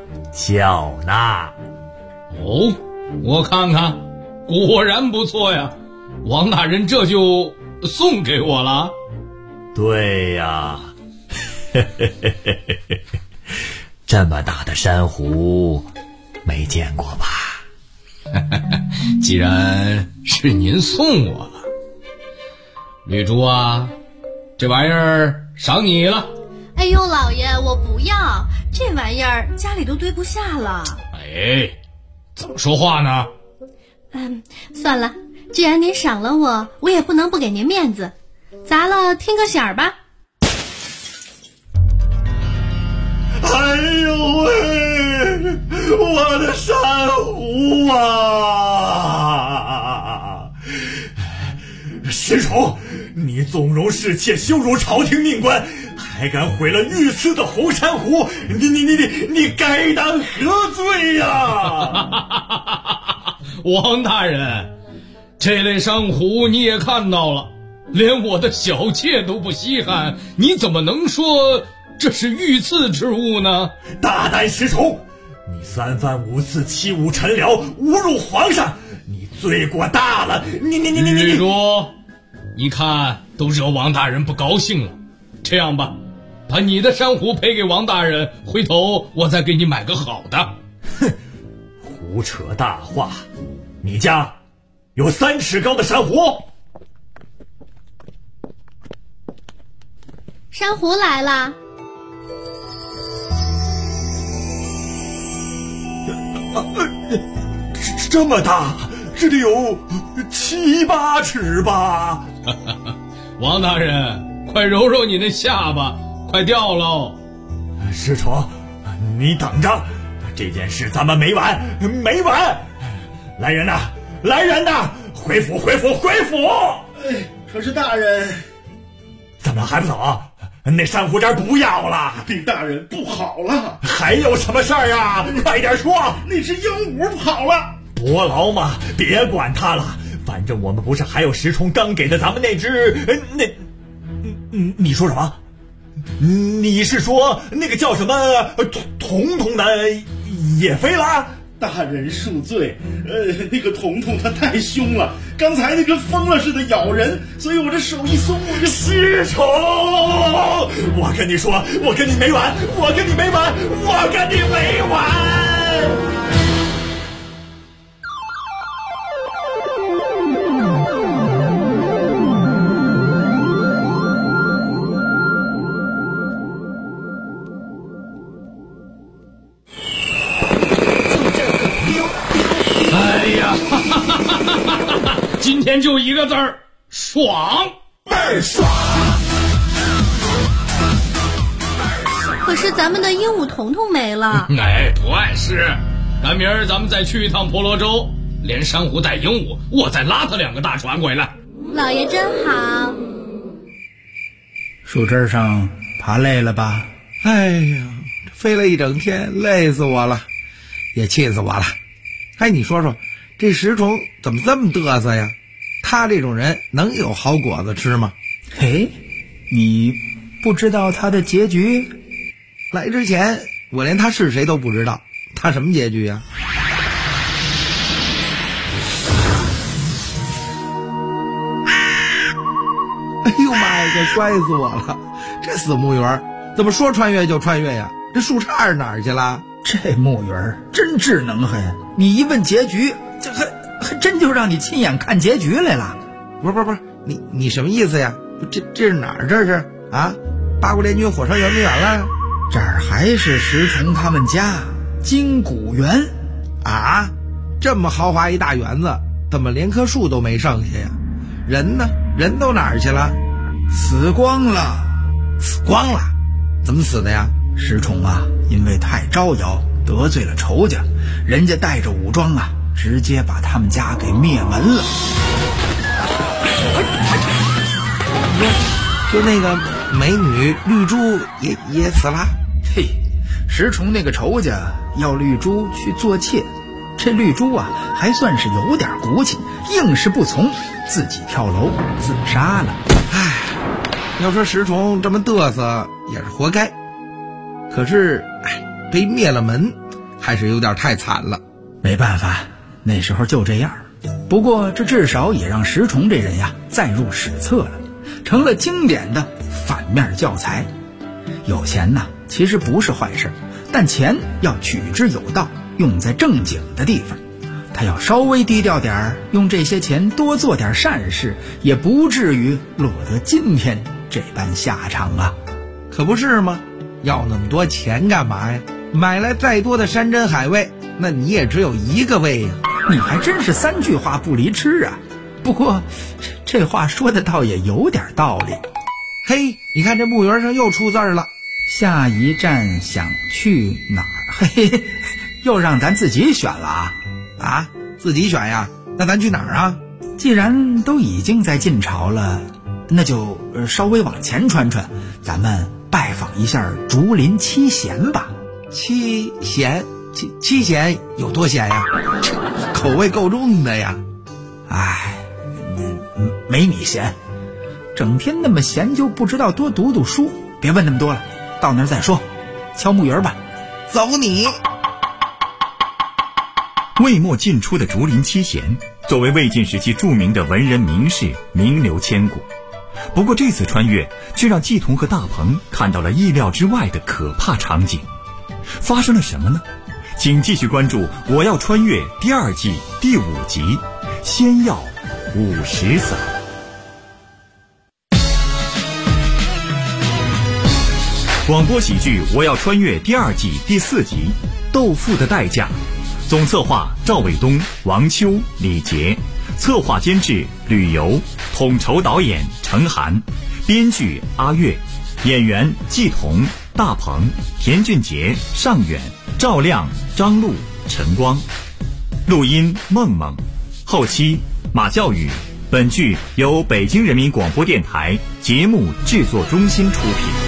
哦，我看看，果然不错呀，王大人这就送给我了。 对呀，这么大的珊瑚没见过吧？ 既然是您送我了，绿珠啊，这玩意儿赏你了。 哎呦，老爷，我不要这玩意儿，家里都堆不下了。 哎，怎么说话呢？ 算了，既然您赏了我，我也不能不给您面子，砸了听个响儿吧。 哎呦喂，我的珊瑚啊！石崇，你纵容侍妾，羞辱朝廷命官，还敢毁了御赐的红珊瑚，你该当何罪呀？ 王大人，这类珊瑚你也看到了，连我的小妾都不稀罕，你怎么能说这是御赐之物呢？ 大胆石崇，你3番5次欺侮臣僚，侮辱皇上，你罪过大了！ 绿珠，你看都惹王大人不高兴了。这样吧，把你的珊瑚赔给王大人，回头我再给你买个好的。 哼，胡扯大话！你家有3尺高的珊瑚？ 珊瑚来了。 这么大，这得有7、8尺吧？ 王大人，快揉揉你那下巴，快掉喽！ 石崇，你等着，这件事咱们没完！来人呐，回府！ 可是大人， 怎么还不走？那珊瑚渣不要了， 禀大人，不好了！ 还有什么事儿啊？快点说！ 那只鹦鹉跑了。 伯劳嘛，别管他了，反正我们不是还有石崇刚给的咱们那只……你说什么？ 你是说那个叫什么彤彤的也飞了？ 大人恕罪，那个彤彤他太凶了，刚才那跟疯了似的咬人，所以我这手一松，我就失宠。我跟你说，我跟你没完，我跟你没完，我跟你没完。 今天就一个字儿，爽， 倍儿爽。 可是咱们的鹦鹉彤彤没了。 哎，不碍事，赶明儿咱们再去一趟婆罗洲，连珊瑚带鹦鹉，我再拉他2个大船回来。 老爷真好。 树枝上爬累了吧？哎呀，飞了一整天，累死我了，也气死我了。哎，你说说，这石虫怎么这么嘚瑟呀？他这种人能有好果子吃吗？ 嘿，你不知道他的结局？ 来之前我连他是谁都不知道，他什么结局呀？哎呦妈呀，这摔死我了！这死木鱼怎么说穿越就穿越呀？这树杈是哪儿去了？ 这木鱼真智能很，你一问结局，这还真就让你亲眼看结局来了。 不是，你什么意思呀？这是哪儿？这是啊？八国联军火烧圆明园了？ 这儿还是石崇他们家金谷园啊！这么豪华一大园子，怎么连棵树都没剩下呀？人呢？人都哪儿去了？ 死光了！ 死光了？怎么死的呀？ 石崇啊，因为太招摇，得罪了仇家，人家带着武装啊，直接把他们家给灭门了。 就那个美女绿珠也死了。 嘿，石崇那个仇家要绿珠去做妾，这绿珠啊还算是有点骨气，硬是不从，自己跳楼自杀了。 唉，要说石崇这么嘚瑟也是活该，可是被灭了门还是有点太惨了。 没办法，那时候就这样。不过这至少也让石崇这人呀载入史册了，成了经典的反面教材。有钱呢其实不是坏事，但钱要取之有道，用在正经的地方。他要稍微低调点儿，用这些钱多做点善事，也不至于落得今天这般下场啊。 可不是吗？要那么多钱干嘛呀？买来再多的山珍海味，那你也只有一个胃呀。 你还真是3句话不离吃啊。不过这话说的倒也有点道理。 嘿，你看这木鱼上又出字了， 下一站想去哪儿？嘿，又让咱自己选了啊， 自己选呀？那咱去哪儿啊？ 既然都已经在晋朝了，那就稍微往前穿穿，咱们拜访一下竹林七贤吧。 七贤有多贤呀？口味够重的呀。 哎，没你闲，整天那么闲就不知道多读读书。别问那么多了，到那儿再说。敲木鱼吧。 走你。 魏末晋初的竹林七贤，作为魏晋时期著名的文人名士，名留千古。不过这次穿越却让季童和大鹏看到了意料之外的可怕场景。发生了什么呢？请继续关注《我要穿越》第2季第5集《仙药50撒》。广播喜剧《我要穿越》第2季第4集《豆腐的代价》，总策划赵伟东、王秋、李杰，策划监制吕游，统筹导演程涵，编剧阿月，演员季童、大鹏、田俊杰、尚远、赵亮、张璐、陈光，录音梦梦，后期马教育。本剧由北京人民广播电台节目制作中心出品。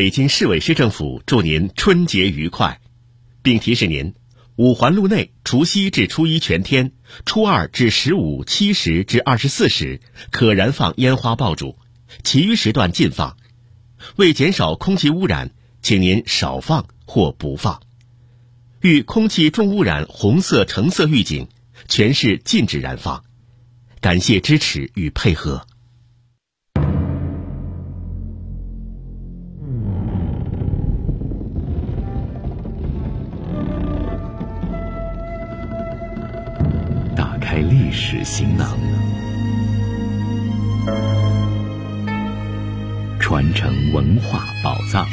北京市委市政府祝您春节愉快，并提示您，五环路内除夕至初一全天，初二至15、7时至24时可燃放烟花爆竹，其余时段禁放。为减少空气污染，请您少放或不放。遇空气重污染红色、橙色预警，全市禁止燃放。感谢支持与配合。 打开历史行囊，传承文化宝藏。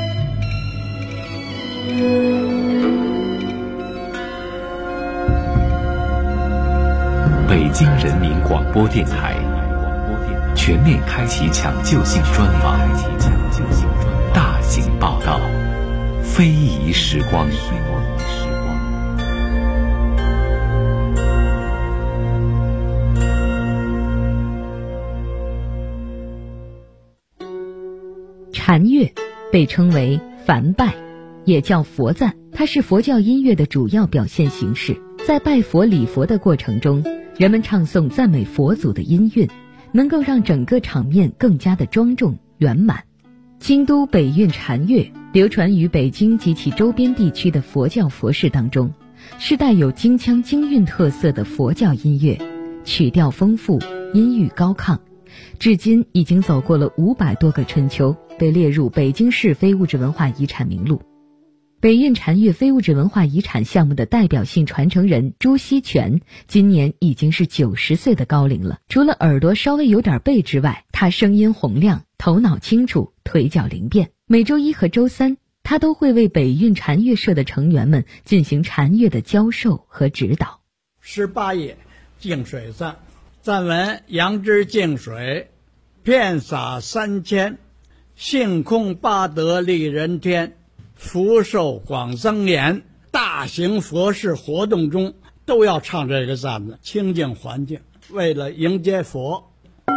北京人民广播电台全面开启抢救性专访，大型报道，非遗时光。 禅乐被称为梵拜，也叫佛赞，它是佛教音乐的主要表现形式。在拜佛礼佛的过程中，人们唱诵赞美佛祖的音韵，能够让整个场面更加的庄重圆满。京都北韵禅乐流传于北京及其周边地区的佛教佛事当中，是带有京腔京韵特色的佛教音乐，曲调丰富，音域高亢，至今已经走过了500多个春秋，被列入北京市非物质文化遗产名录。北韵禅乐非物质文化遗产项目的代表性传承人朱锡全今年已经是90岁的高龄了。除了耳朵稍微有点背之外，他声音洪亮，头脑清楚，腿脚灵便。每周一和周三，他都会为北韵禅乐社的成员们进行禅乐的教授和指导。 18页净水赞，赞文：杨枝净水，遍洒3000，性空八德利人天，福寿广增延。大型佛事活动中都要唱这个赞子，清净环境，为了迎接佛。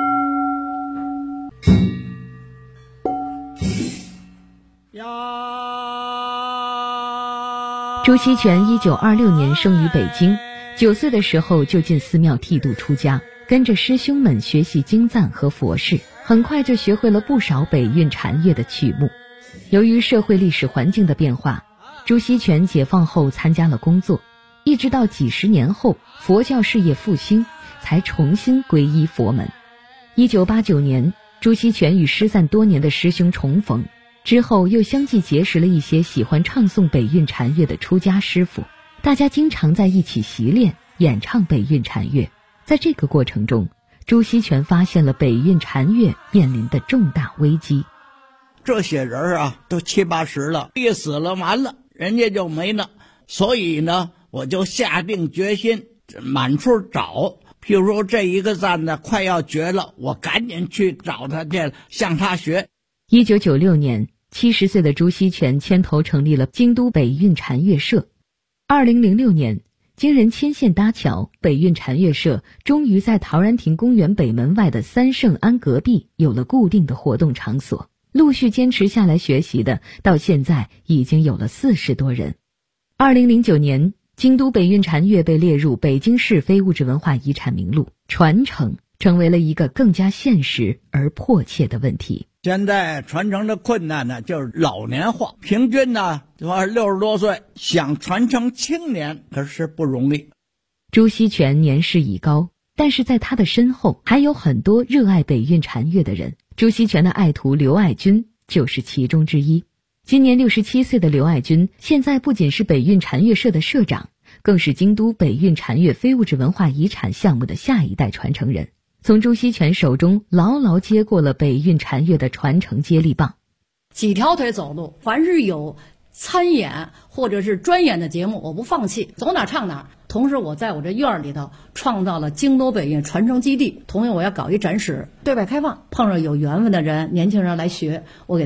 朱锡全1926年生于北京，9岁的时候就进寺庙剃度出家，跟着师兄们学习经赞和佛事，很快就学会了不少北韵禅乐的曲目。由于社会历史环境的变化，朱锡全解放后参加了工作，一直到几十年后佛教事业复兴，才重新皈依佛门。1989年，朱锡全与失散多年的师兄重逢，之后又相继结识了一些喜欢唱诵北韵禅乐的出家师傅，大家经常在一起习练演唱北韵禅乐。在这个过程中，朱锡全发现了北韵禅乐面临的重大危机。 这些人啊，都70、80了，一死了完了，人家就没了。所以呢，我就下定决心满处找。譬如说这一个赞呢快要绝了，我赶紧去找他去，向他学。 1996年，70岁的朱锡全牵头成立了京都北韵禅乐社。2006年，经人牵线搭桥，北韵禅乐社终于在陶然亭公园北门外的三圣庵隔壁有了固定的活动场所。陆续坚持下来学习的，到现在已经有了40多人。2009年，京都北韵禅乐被列入北京市非物质文化遗产名录，传承成为了一个更加现实而迫切的问题。 现在传承的困难呢，就是老年化，平均呢60多岁，想传承青年可是不容易。 朱锡全年事已高，但是在他的身后还有很多热爱北韵禅乐的人。朱锡全的爱徒刘爱军就是其中之一。今年67岁的刘爱军，现在不仅是北韵禅乐社的社长，更是京都北韵禅乐非物质文化遗产项目的下一代传承人，从朱锡全手中牢牢接过了北韵禅乐的传承接力棒。 几条腿走路，凡是有参演或者是专演的节目，我不放弃，走哪唱哪。同时我在我这院里头创造了京都北韵传承基地，同样我要搞一展示，对外开放，碰上有缘分的人年轻人来学，我给